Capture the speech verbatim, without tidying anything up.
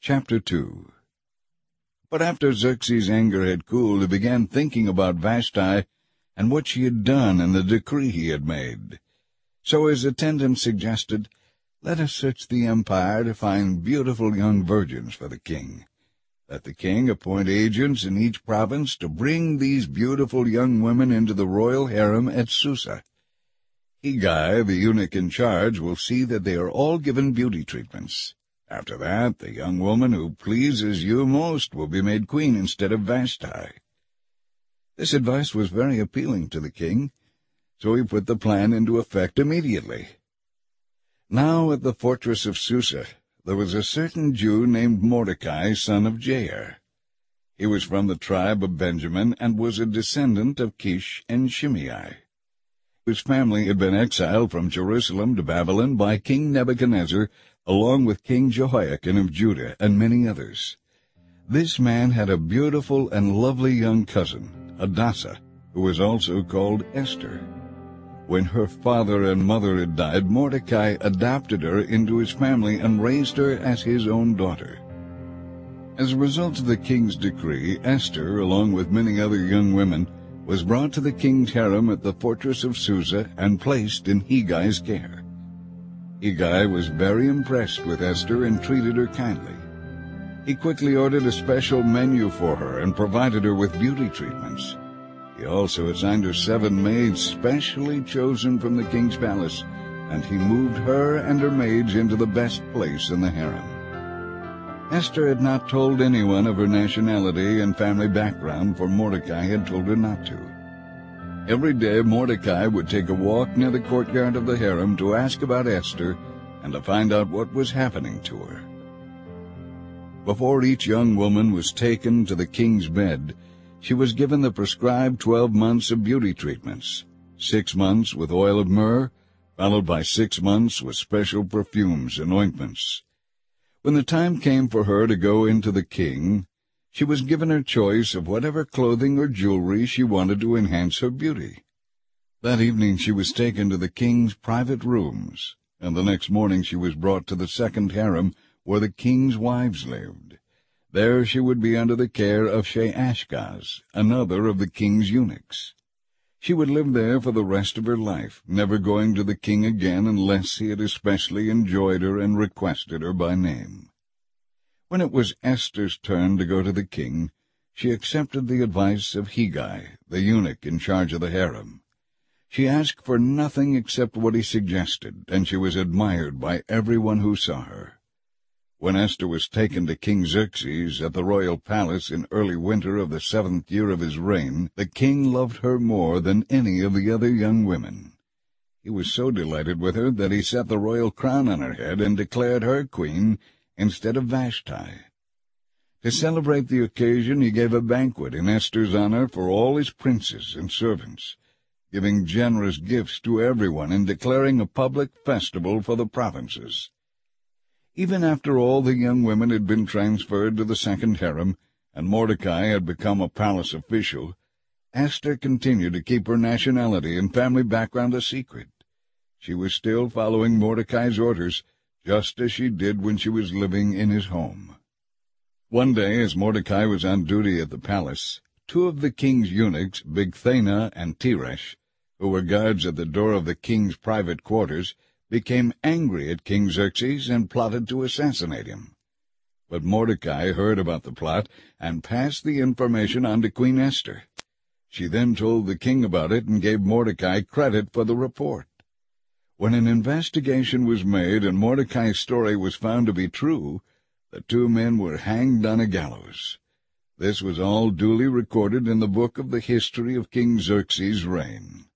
Chapter two. But after Xerxes' anger had cooled, he began thinking about Vashti and what she had done and the decree he had made. So his attendants suggested, "Let us search the empire to find beautiful young virgins for the king. Let the king appoint agents in each province to bring these beautiful young women into the royal harem at Susa. Hegai, the eunuch in charge, will see that they are all given beauty treatments. After that, the young woman who pleases you most will be made queen instead of Vashti." This advice was very appealing to the king, so he put the plan into effect immediately. Now at the fortress of Susa there was a certain Jew named Mordecai, son of Jair. He was from the tribe of Benjamin and was a descendant of Kish and Shimei. His family had been exiled from Jerusalem to Babylon by King Nebuchadnezzar, along with King Jehoiakim of Judah and many others. This man had a beautiful and lovely young cousin, Hadassah, who was also called Esther. When her father and mother had died, Mordecai adopted her into his family and raised her as his own daughter. As a result of the king's decree, Esther, along with many other young women, was brought to the king's harem at the fortress of Susa and placed in Hegai's care. Hegai was very impressed with Esther and treated her kindly. He quickly ordered a special menu for her and provided her with beauty treatments. He also assigned her seven maids specially chosen from the king's palace, and he moved her and her maids into the best place in the harem. Esther had not told anyone of her nationality and family background, for Mordecai had told her not to. Every day Mordecai would take a walk near the courtyard of the harem to ask about Esther and to find out what was happening to her. Before each young woman was taken to the king's bed, she was given the prescribed twelve months of beauty treatments, six months with oil of myrrh, followed by six months with special perfumes and ointments. When the time came for her to go into the king, she was given her choice of whatever clothing or jewelry she wanted to enhance her beauty. That evening she was taken to the king's private rooms, and the next morning she was brought to the second harem where the king's wives lived. There she would be under the care of Sheashgaz, another of the king's eunuchs. She would live there for the rest of her life, never going to the king again unless he had especially enjoyed her and requested her by name. When it was Esther's turn to go to the king, she accepted the advice of Hegai, the eunuch in charge of the harem. She asked for nothing except what he suggested, and she was admired by everyone who saw her. When Esther was taken to King Xerxes at the royal palace in early winter of the seventh year of his reign, the king loved her more than any of the other young women. He was so delighted with her that he set the royal crown on her head and declared her queen instead of Vashti. To celebrate the occasion, he gave a banquet in Esther's honor for all his princes and servants, giving generous gifts to everyone and declaring a public festival for the provinces. Even after all the young women had been transferred to the second harem, and Mordecai had become a palace official, Esther continued to keep her nationality and family background a secret. She was still following Mordecai's orders, just as she did when she was living in his home. One day, as Mordecai was on duty at the palace, two of the king's eunuchs, Bigthana and Teresh, who were guards at the door of the king's private quarters, became angry at King Xerxes and plotted to assassinate him. But Mordecai heard about the plot and passed the information on to Queen Esther. She then told the king about it and gave Mordecai credit for the report. When an investigation was made and Mordecai's story was found to be true, the two men were hanged on a gallows. This was all duly recorded in the book of the history of King Xerxes' reign.